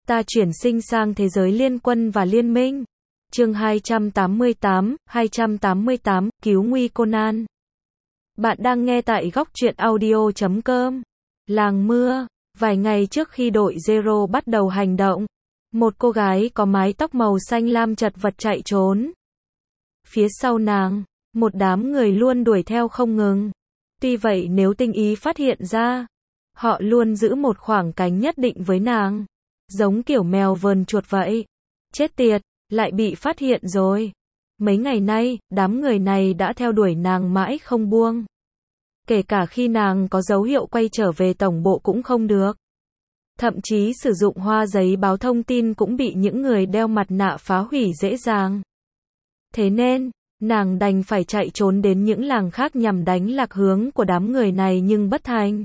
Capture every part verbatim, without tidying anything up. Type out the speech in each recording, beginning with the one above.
Ta chuyển sinh sang thế giới liên quân và liên minh. Chương hai trăm tám mươi tám, hai trăm tám mươi tám, cứu nguy Conan. Bạn đang nghe tại góc truyện audio chấm com. Làng mưa. Vài ngày trước khi đội Zero bắt đầu hành động, một cô gái có mái tóc màu xanh lam chật vật chạy trốn. Phía sau nàng, một đám người luôn đuổi theo không ngừng. Tuy vậy nếu tinh ý phát hiện ra, họ luôn giữ một khoảng cách nhất định với nàng. Giống kiểu mèo vờn chuột vậy. Chết tiệt, lại bị phát hiện rồi. Mấy ngày nay, đám người này đã theo đuổi nàng mãi không buông. Kể cả khi nàng có dấu hiệu quay trở về tổng bộ cũng không được. Thậm chí sử dụng hoa giấy báo thông tin cũng bị những người đeo mặt nạ phá hủy dễ dàng. Thế nên, nàng đành phải chạy trốn đến những làng khác nhằm đánh lạc hướng của đám người này nhưng bất thành.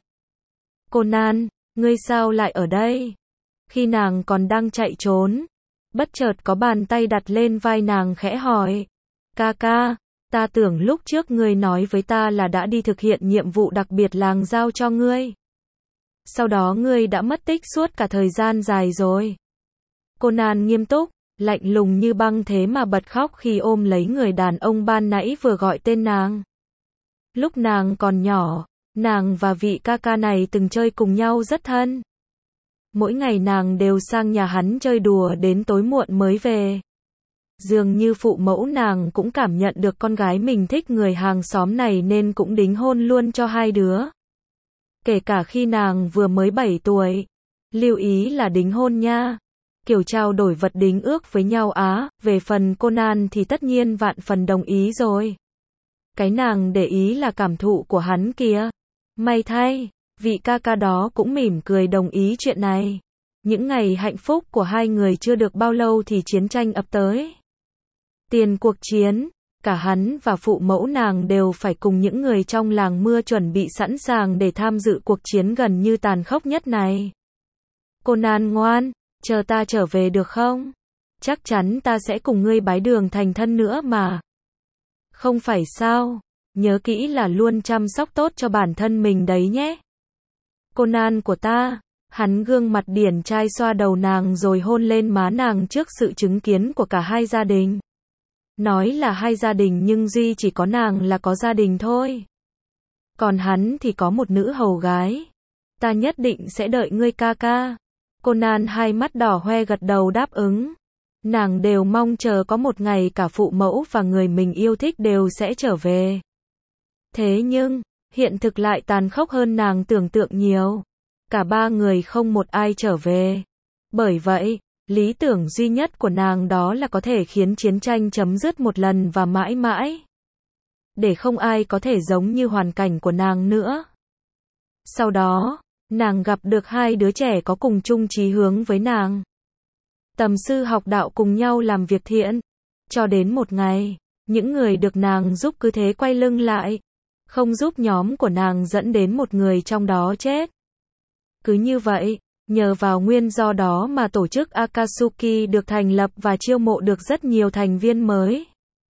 Conan, ngươi sao lại ở đây? Khi nàng còn đang chạy trốn, bất chợt có bàn tay đặt lên vai nàng khẽ hỏi. Ca ca, ta tưởng lúc trước ngươi nói với ta là đã đi thực hiện nhiệm vụ đặc biệt làng giao cho ngươi. Sau đó ngươi đã mất tích suốt cả thời gian dài rồi. Conan nghiêm túc, lạnh lùng như băng thế mà bật khóc khi ôm lấy người đàn ông ban nãy vừa gọi tên nàng. Lúc nàng còn nhỏ, nàng và vị ca ca này từng chơi cùng nhau rất thân. Mỗi ngày nàng đều sang nhà hắn chơi đùa đến tối muộn mới về. Dường như phụ mẫu nàng cũng cảm nhận được con gái mình thích người hàng xóm này nên cũng đính hôn luôn cho hai đứa. Kể cả khi nàng vừa mới bảy tuổi. Lưu ý là đính hôn nha. Kiểu trao đổi vật đính ước với nhau á, về phần Conan thì tất nhiên vạn phần đồng ý rồi. Cái nàng để ý là cảm thụ của hắn kìa. May thay, vị ca ca đó cũng mỉm cười đồng ý chuyện này. Những ngày hạnh phúc của hai người chưa được bao lâu thì chiến tranh ập tới. Tiền cuộc chiến, cả hắn và phụ mẫu nàng đều phải cùng những người trong làng mưa chuẩn bị sẵn sàng để tham dự cuộc chiến gần như tàn khốc nhất này. Conan ngoan, chờ ta trở về được không? Chắc chắn ta sẽ cùng ngươi bái đường thành thân nữa mà. Không phải sao? Nhớ kỹ là luôn chăm sóc tốt cho bản thân mình đấy nhé. Conan của ta. Hắn gương mặt điển trai xoa đầu nàng rồi hôn lên má nàng trước sự chứng kiến của cả hai gia đình. Nói là hai gia đình nhưng duy chỉ có nàng là có gia đình thôi. Còn hắn thì có một nữ hầu gái. Ta nhất định sẽ đợi ngươi ca ca. Conan hai mắt đỏ hoe gật đầu đáp ứng. Nàng đều mong chờ có một ngày cả phụ mẫu và người mình yêu thích đều sẽ trở về. Thế nhưng, hiện thực lại tàn khốc hơn nàng tưởng tượng nhiều. Cả ba người không một ai trở về. Bởi vậy, lý tưởng duy nhất của nàng đó là có thể khiến chiến tranh chấm dứt một lần và mãi mãi. Để không ai có thể giống như hoàn cảnh của nàng nữa. Sau đó, nàng gặp được hai đứa trẻ có cùng chung chí hướng với nàng. Tầm sư học đạo cùng nhau làm việc thiện. Cho đến một ngày, những người được nàng giúp cứ thế quay lưng lại. Không giúp nhóm của nàng dẫn đến một người trong đó chết. Cứ như vậy, nhờ vào nguyên do đó mà tổ chức Akatsuki được thành lập và chiêu mộ được rất nhiều thành viên mới.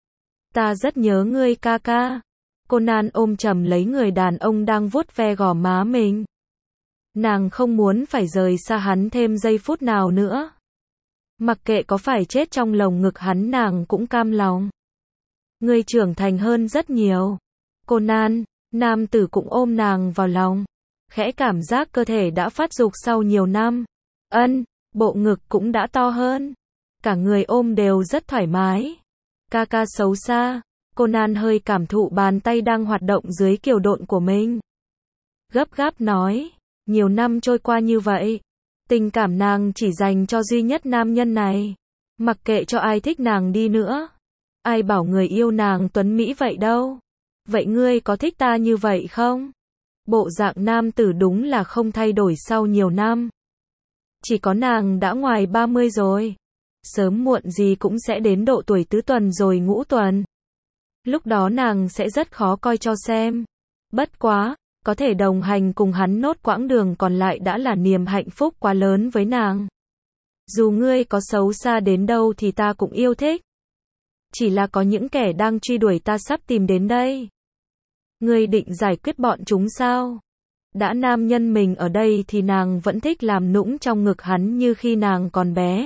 Ta rất nhớ ngươi ca ca. Conan ôm chầm lấy người đàn ông đang vuốt ve gò má mình. Nàng không muốn phải rời xa hắn thêm giây phút nào nữa. Mặc kệ có phải chết trong lồng ngực hắn nàng cũng cam lòng. Ngươi trưởng thành hơn rất nhiều. Conan, nam tử cũng ôm nàng vào lòng. Khẽ cảm giác cơ thể đã phát dục sau nhiều năm. Ân, bộ ngực cũng đã to hơn. Cả người ôm đều rất thoải mái. Ca ca xấu xa. Conan hơi cảm thụ bàn tay đang hoạt động dưới kiều độn của mình. Gấp gáp nói. Nhiều năm trôi qua như vậy. Tình cảm nàng chỉ dành cho duy nhất nam nhân này. Mặc kệ cho ai thích nàng đi nữa. Ai bảo người yêu nàng tuấn mỹ vậy đâu. Vậy ngươi có thích ta như vậy không? Bộ dạng nam tử đúng là không thay đổi sau nhiều năm. Chỉ có nàng đã ngoài ba mươi rồi. Sớm muộn gì cũng sẽ đến độ tuổi tứ tuần rồi ngũ tuần. Lúc đó nàng sẽ rất khó coi cho xem. Bất quá, có thể đồng hành cùng hắn nốt quãng đường còn lại đã là niềm hạnh phúc quá lớn với nàng. Dù ngươi có xấu xa đến đâu thì ta cũng yêu thích. Chỉ là có những kẻ đang truy đuổi ta sắp tìm đến đây. Ngươi định giải quyết bọn chúng sao? Đã nam nhân mình ở đây thì nàng vẫn thích làm nũng trong ngực hắn như khi nàng còn bé.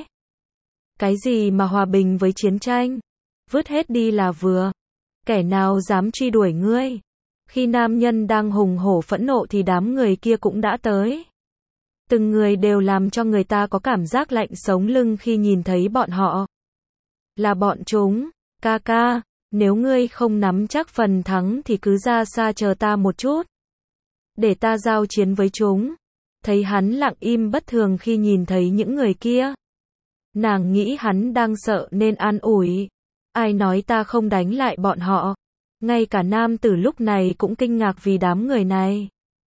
Cái gì mà hòa bình với chiến tranh? Vứt hết đi là vừa. Kẻ nào dám truy đuổi ngươi? Khi nam nhân đang hùng hổ phẫn nộ thì đám người kia cũng đã tới. Từng người đều làm cho người ta có cảm giác lạnh sống lưng khi nhìn thấy bọn họ. Là bọn chúng. Ca ca, nếu ngươi không nắm chắc phần thắng thì cứ ra xa chờ ta một chút. Để ta giao chiến với chúng. Thấy hắn lặng im bất thường khi nhìn thấy những người kia. Nàng nghĩ hắn đang sợ nên an ủi. Ai nói ta không đánh lại bọn họ? Ngay cả nam tử lúc này cũng kinh ngạc vì đám người này.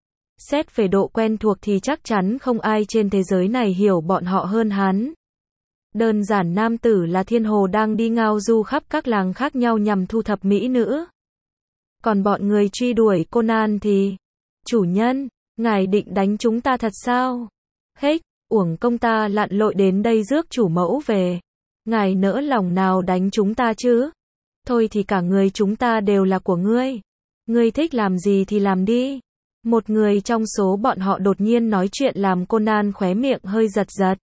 Xét về độ quen thuộc thì chắc chắn không ai trên thế giới này hiểu bọn họ hơn hắn. Đơn giản nam tử là Thiên Hồ đang đi ngao du khắp các làng khác nhau nhằm thu thập mỹ nữ. Còn bọn người truy đuổi Conan thì... Chủ nhân, ngài định đánh chúng ta thật sao? Hết, uổng công ta lặn lội đến đây rước chủ mẫu về. Ngài nỡ lòng nào đánh chúng ta chứ? Thôi thì cả người chúng ta đều là của ngươi. Ngươi thích làm gì thì làm đi. Một người trong số bọn họ đột nhiên nói chuyện làm Conan khóe miệng hơi giật giật.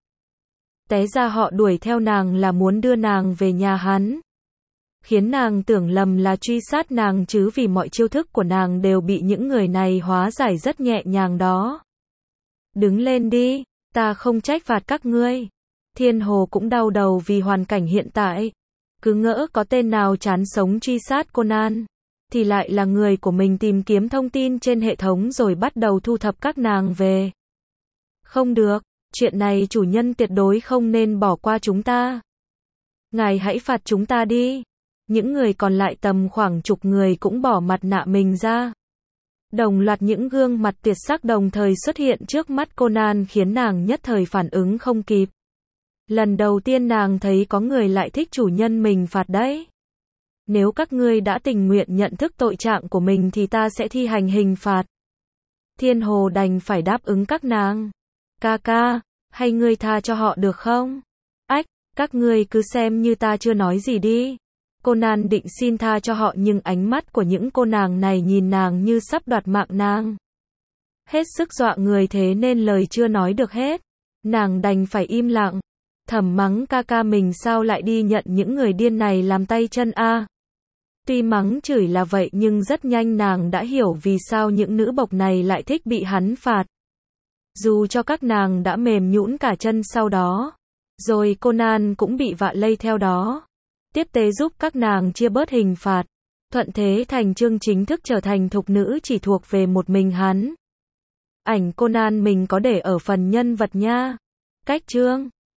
Té ra họ đuổi theo nàng là muốn đưa nàng về nhà hắn. Khiến nàng tưởng lầm là truy sát nàng chứ vì mọi chiêu thức của nàng đều bị những người này hóa giải rất nhẹ nhàng đó. Đứng lên đi, ta không trách phạt các ngươi. Thiên Hồ cũng đau đầu vì hoàn cảnh hiện tại. Cứ ngỡ có tên nào chán sống truy sát Conan, thì lại là người của mình tìm kiếm thông tin trên hệ thống rồi bắt đầu thu thập các nàng về. Không được, chuyện này chủ nhân tuyệt đối không nên bỏ qua chúng ta. Ngài hãy phạt chúng ta đi. Những người còn lại tầm khoảng chục người cũng bỏ mặt nạ mình ra. Đồng loạt những gương mặt tuyệt sắc đồng thời xuất hiện trước mắt Conan khiến nàng nhất thời phản ứng không kịp. Lần đầu tiên nàng thấy có người lại thích chủ nhân mình phạt đấy. Nếu các ngươi đã tình nguyện nhận thức tội trạng của mình thì ta sẽ thi hành hình phạt. Thiên Hồ đành phải đáp ứng các nàng. Ca ca, hay ngươi tha cho họ được không? Ách, các ngươi cứ xem như ta chưa nói gì đi. Conan định xin tha cho họ nhưng ánh mắt của những cô nàng này nhìn nàng như sắp đoạt mạng nàng. Hết sức dọa người thế nên lời chưa nói được hết. Nàng đành phải im lặng. Thầm mắng ca ca mình sao lại đi nhận những người điên này làm tay chân a. Tuy mắng chửi là vậy nhưng rất nhanh nàng đã hiểu vì sao những nữ bộc này lại thích bị hắn phạt. Dù cho các nàng đã mềm nhũn cả chân sau đó. Rồi Conan cũng bị vạ lây theo đó. Tiếp tế giúp các nàng chia bớt hình phạt. Thuận thế thành chương chính thức trở thành thục nữ chỉ thuộc về một mình hắn. Ảnh Conan mình có để ở phần nhân vật nha. Cách chương